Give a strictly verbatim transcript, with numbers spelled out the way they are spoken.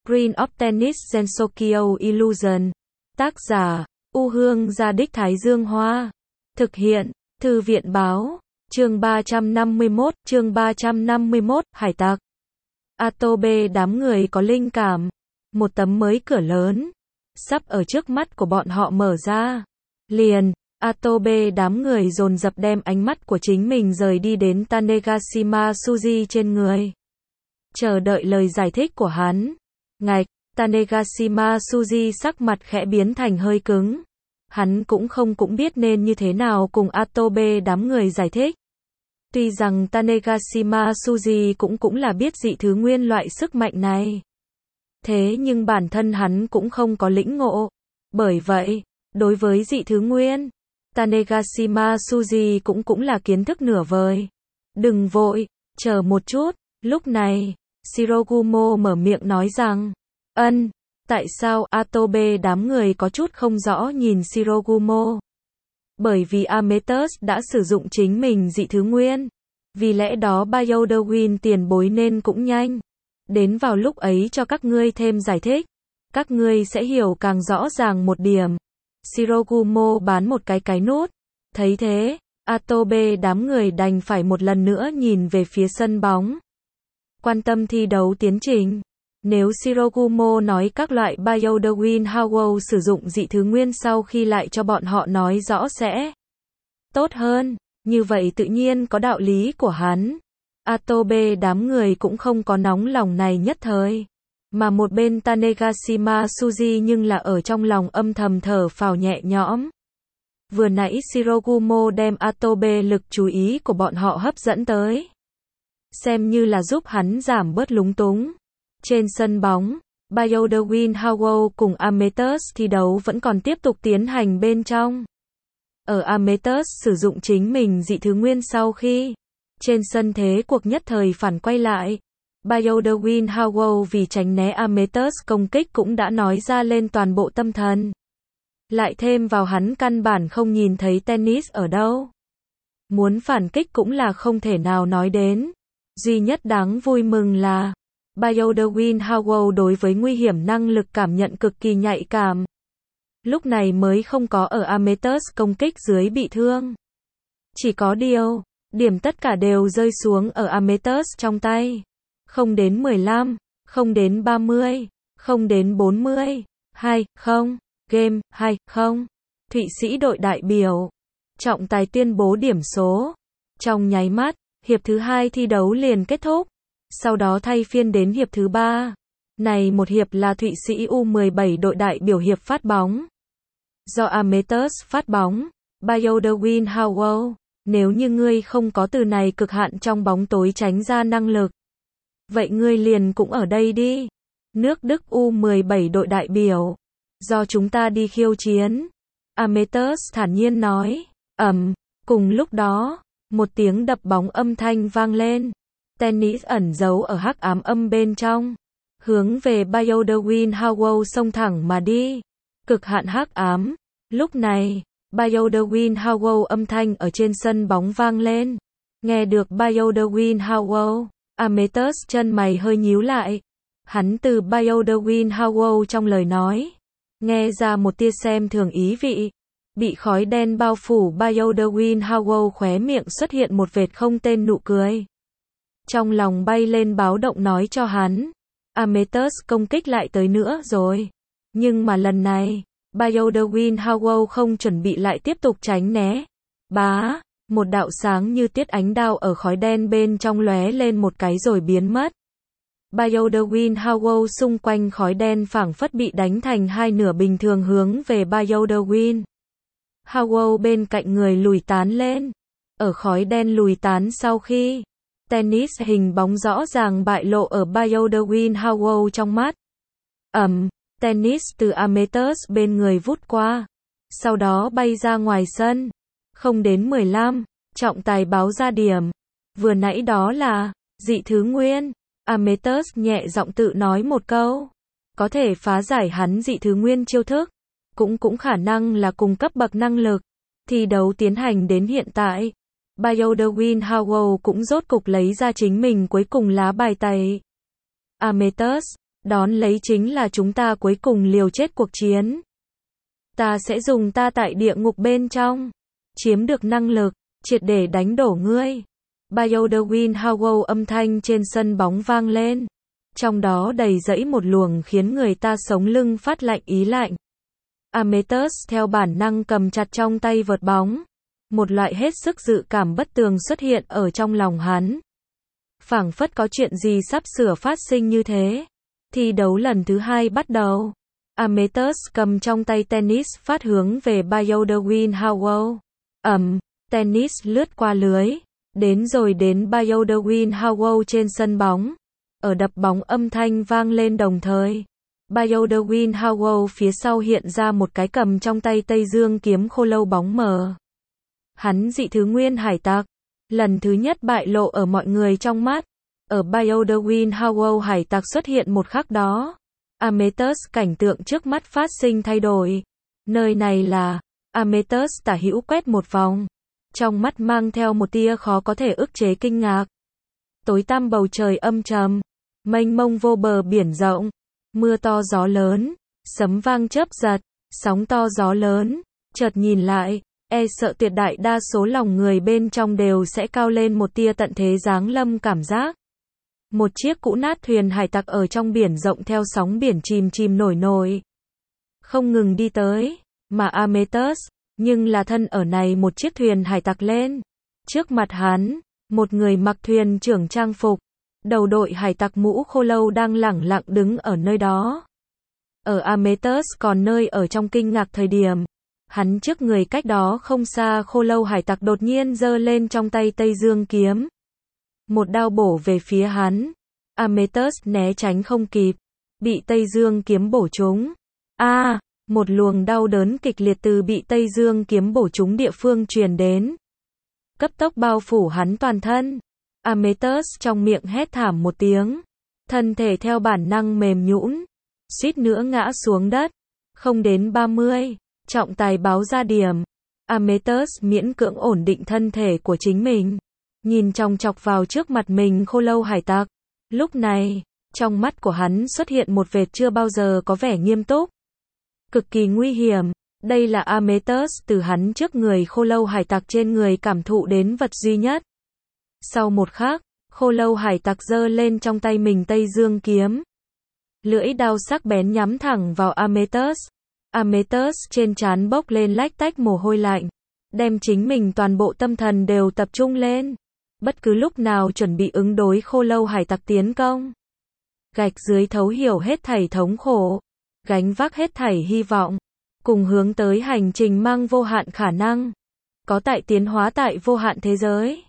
Screen of Tennis Gensokyo Illusion. Tác giả, U Hương Gia Đích Thái Dương Hoa. Thực hiện, Thư viện Báo. Chương ba trăm năm mươi mốt, chương ba trăm năm mươi mốt, Hải tặc. Atobe đám người có linh cảm. Một tấm mới cửa lớn, sắp ở trước mắt của bọn họ mở ra. Liền, Atobe đám người dồn dập đem ánh mắt của chính mình rời đi đến Tanegashima Suji trên người. Chờ đợi lời giải thích của hắn. Ngạch, Tanegashima Suji sắc mặt khẽ biến thành hơi cứng. Hắn cũng không cũng biết nên như thế nào cùng Atobe đám người giải thích. Tuy rằng Tanegashima Suji cũng cũng là biết dị thứ nguyên loại sức mạnh này. Thế nhưng bản thân hắn cũng không có lĩnh ngộ. Bởi vậy, đối với dị thứ nguyên, Tanegashima Suji cũng cũng là kiến thức nửa vời. Đừng vội, chờ một chút. Lúc này, Shirogumo mở miệng nói rằng, ân, tại sao Atobe đám người có chút không rõ nhìn Shirogumo? Bởi vì Amethyst đã sử dụng chính mình dị thứ nguyên. Vì lẽ đó Bioderwin tiền bối nên cũng nhanh. Đến vào lúc ấy cho các ngươi thêm giải thích. Các ngươi sẽ hiểu càng rõ ràng một điểm. Shirogumo bán một cái cái nút. Thấy thế, Atobe đám người đành phải một lần nữa nhìn về phía sân bóng. Quan tâm thi đấu tiến trình. Nếu Shirogumo nói các loại Bioderwin Howo sử dụng dị thứ nguyên sau khi lại cho bọn họ nói rõ sẽ tốt hơn, như vậy tự nhiên có đạo lý của hắn. Atobe đám người cũng không có nóng lòng này nhất thời. Mà một bên Tanegashima Suji nhưng là ở trong lòng âm thầm thở phào nhẹ nhõm. Vừa nãy Shirogumo đem Atobe lực chú ý của bọn họ hấp dẫn tới. Xem như là giúp hắn giảm bớt lúng túng. Trên sân bóng, Bioderwin Howo cùng Amethyst thi đấu vẫn còn tiếp tục tiến hành bên trong. Ở Amethyst sử dụng chính mình dị thứ nguyên sau khi trên sân thế cuộc nhất thời phản quay lại. Bioderwin Howo vì tránh né Amethyst công kích cũng đã nói ra lên toàn bộ tâm thần. Lại thêm vào hắn căn bản không nhìn thấy tennis ở đâu. Muốn phản kích cũng là không thể nào nói đến. Duy nhất đáng vui mừng là Bioderwin Howo đối với nguy hiểm năng lực cảm nhận cực kỳ nhạy cảm. Lúc này mới không có ở Amethyst công kích dưới bị thương. Chỉ có điều, điểm tất cả đều rơi xuống ở Amethyst trong tay. Không đến mười lăm, không đến ba mươi, không đến bốn mươi, hai, không, game, hai, không. Thụy Sĩ đội đại biểu. Trọng tài tuyên bố điểm số. Trong nháy mắt, hiệp thứ hai thi đấu liền kết thúc. Sau đó thay phiên đến hiệp thứ ba. Này một hiệp là Thụy Sĩ U mười bảy đội đại biểu hiệp phát bóng. Do Amethyst phát bóng, Bioderwin Howo, nếu như ngươi không có từ này cực hạn trong bóng tối tránh ra năng lực. Vậy ngươi liền cũng ở đây đi. Nước Đức U mười bảy đội đại biểu. Do chúng ta đi khiêu chiến. Amethyst thản nhiên nói. Ầm, cùng lúc đó, một tiếng đập bóng âm thanh vang lên. Tennis ẩn giấu ở hắc ám âm bên trong. Hướng về Bioderwin Howo xông thẳng mà đi. Cực hạn hắc ám. Lúc này, Bioderwin Howo âm thanh ở trên sân bóng vang lên. Nghe được Bioderwin Howo, Amethyst chân mày hơi nhíu lại. Hắn từ Bioderwin Howo trong lời nói, nghe ra một tia xem thường ý vị. Bị khói đen bao phủ Bioderwin Howo khóe miệng xuất hiện một vệt không tên nụ cười. Trong lòng bay lên báo động nói cho hắn. Amethyst công kích lại tới nữa rồi. Nhưng mà lần này, Bioderwin Howo không chuẩn bị lại tiếp tục tránh né. Bá, một đạo sáng như tiết ánh đao ở khói đen bên trong lóe lên một cái rồi biến mất. Bioderwin Howo xung quanh khói đen phảng phất bị đánh thành hai nửa bình thường hướng về Bioderwin Howo bên cạnh người lùi tán lên. Ở khói đen lùi tán sau khi tennis hình bóng rõ ràng bại lộ ở Bioderwin Howo trong mắt. Ầm, tennis từ Amethyst bên người vút qua. Sau đó bay ra ngoài sân. Không đến mười lăm, trọng tài báo ra điểm. Vừa nãy đó là dị thứ nguyên. Amethyst nhẹ giọng tự nói một câu. Có thể phá giải hắn dị thứ nguyên chiêu thức. Cũng cũng khả năng là cùng cấp bậc năng lực. Thi đấu tiến hành đến hiện tại. Bioderwin Howo cũng rốt cục lấy ra chính mình cuối cùng lá bài tẩy. Amethyst, Đón lấy chính là chúng ta cuối cùng liều chết cuộc chiến. Ta sẽ dùng ta tại địa ngục bên trong, chiếm được năng lực, triệt để đánh đổ ngươi. Biodewin Howell âm thanh trên sân bóng vang lên. Trong đó đầy dẫy một luồng khiến người ta sống lưng phát lạnh ý lạnh. Amethyst theo bản năng cầm chặt trong tay vợt bóng. Một loại hết sức dự cảm bất tường xuất hiện ở trong lòng hắn. Phảng phất có chuyện gì sắp sửa phát sinh như thế. Thi đấu lần thứ hai bắt đầu. Amethyst cầm trong tay tennis phát hướng về Biodewin Howell. Ầm, tennis lướt qua lưới. Đến rồi đến Biodewin Howell trên sân bóng. Ở đập bóng âm thanh vang lên đồng thời. Biodewin Howell phía sau hiện ra một cái cầm trong tay Tây Dương kiếm khô lâu bóng mờ. Hắn dị thứ nguyên hải tặc. Lần thứ nhất bại lộ ở mọi người trong mắt. Ở Biodewin Howell hải tặc xuất hiện một khắc đó. Amethyst cảnh tượng trước mắt phát sinh thay đổi. Nơi này là... Amethyst tả hữu quét một vòng. Trong mắt mang theo một tia khó có thể ức chế kinh ngạc. Tối tăm bầu trời âm trầm. Mênh mông vô bờ biển rộng. Mưa to gió lớn. Sấm vang chớp giật. Sóng to gió lớn. Chợt nhìn lại. E sợ tuyệt đại đa số lòng người bên trong đều sẽ cao lên một tia tận thế giáng lâm cảm giác. Một chiếc cũ nát thuyền hải tặc ở trong biển rộng theo sóng biển chìm chìm nổi nổi. Không ngừng đi tới. Mà Amethyst, nhưng là thân ở này một chiếc thuyền hải tặc lên. Trước mặt hắn, một người mặc thuyền trưởng trang phục. Đầu đội hải tặc mũ khô lâu đang lẳng lặng đứng ở nơi đó. Ở Amethyst còn nơi ở trong kinh ngạc thời điểm. Hắn trước người cách đó không xa khô lâu hải tặc đột nhiên giơ lên trong tay Tây Dương kiếm. Một đao bổ về phía hắn. Amethyst né tránh không kịp. Bị Tây Dương kiếm bổ trúng. A, à, một luồng đau đớn kịch liệt từ bị Tây Dương kiếm bổ trúng địa phương truyền đến. Cấp tốc bao phủ hắn toàn thân. Amethyst trong miệng hét thảm một tiếng. Thân thể theo bản năng mềm nhũn. Suýt nữa ngã xuống đất. Không đến ba mươi. Trọng tài báo ra điểm. Amethyst miễn cưỡng ổn định thân thể của chính mình. Nhìn chòng chọc vào trước mặt mình khô lâu hải tặc. Lúc này, trong mắt của hắn xuất hiện một vệt chưa bao giờ có vẻ nghiêm túc. Cực kỳ nguy hiểm. Đây là Amethyst từ hắn trước người khô lâu hải tặc trên người cảm thụ đến vật duy nhất. Sau một khắc, khô lâu hải tặc giơ lên trong tay mình Tây Dương kiếm. Lưỡi đao sắc bén nhắm thẳng vào Amethyst. Amethyst trên trán bốc lên lách tách mồ hôi lạnh. Đem chính mình toàn bộ tâm thần đều tập trung lên. Bất cứ lúc nào chuẩn bị ứng đối khô lâu hải tặc tiến công. Gạch dưới thấu hiểu hết thảy thống khổ. Gánh vác hết thảy hy vọng. Cùng hướng tới hành trình mang vô hạn khả năng. Có tại tiến hóa tại vô hạn thế giới.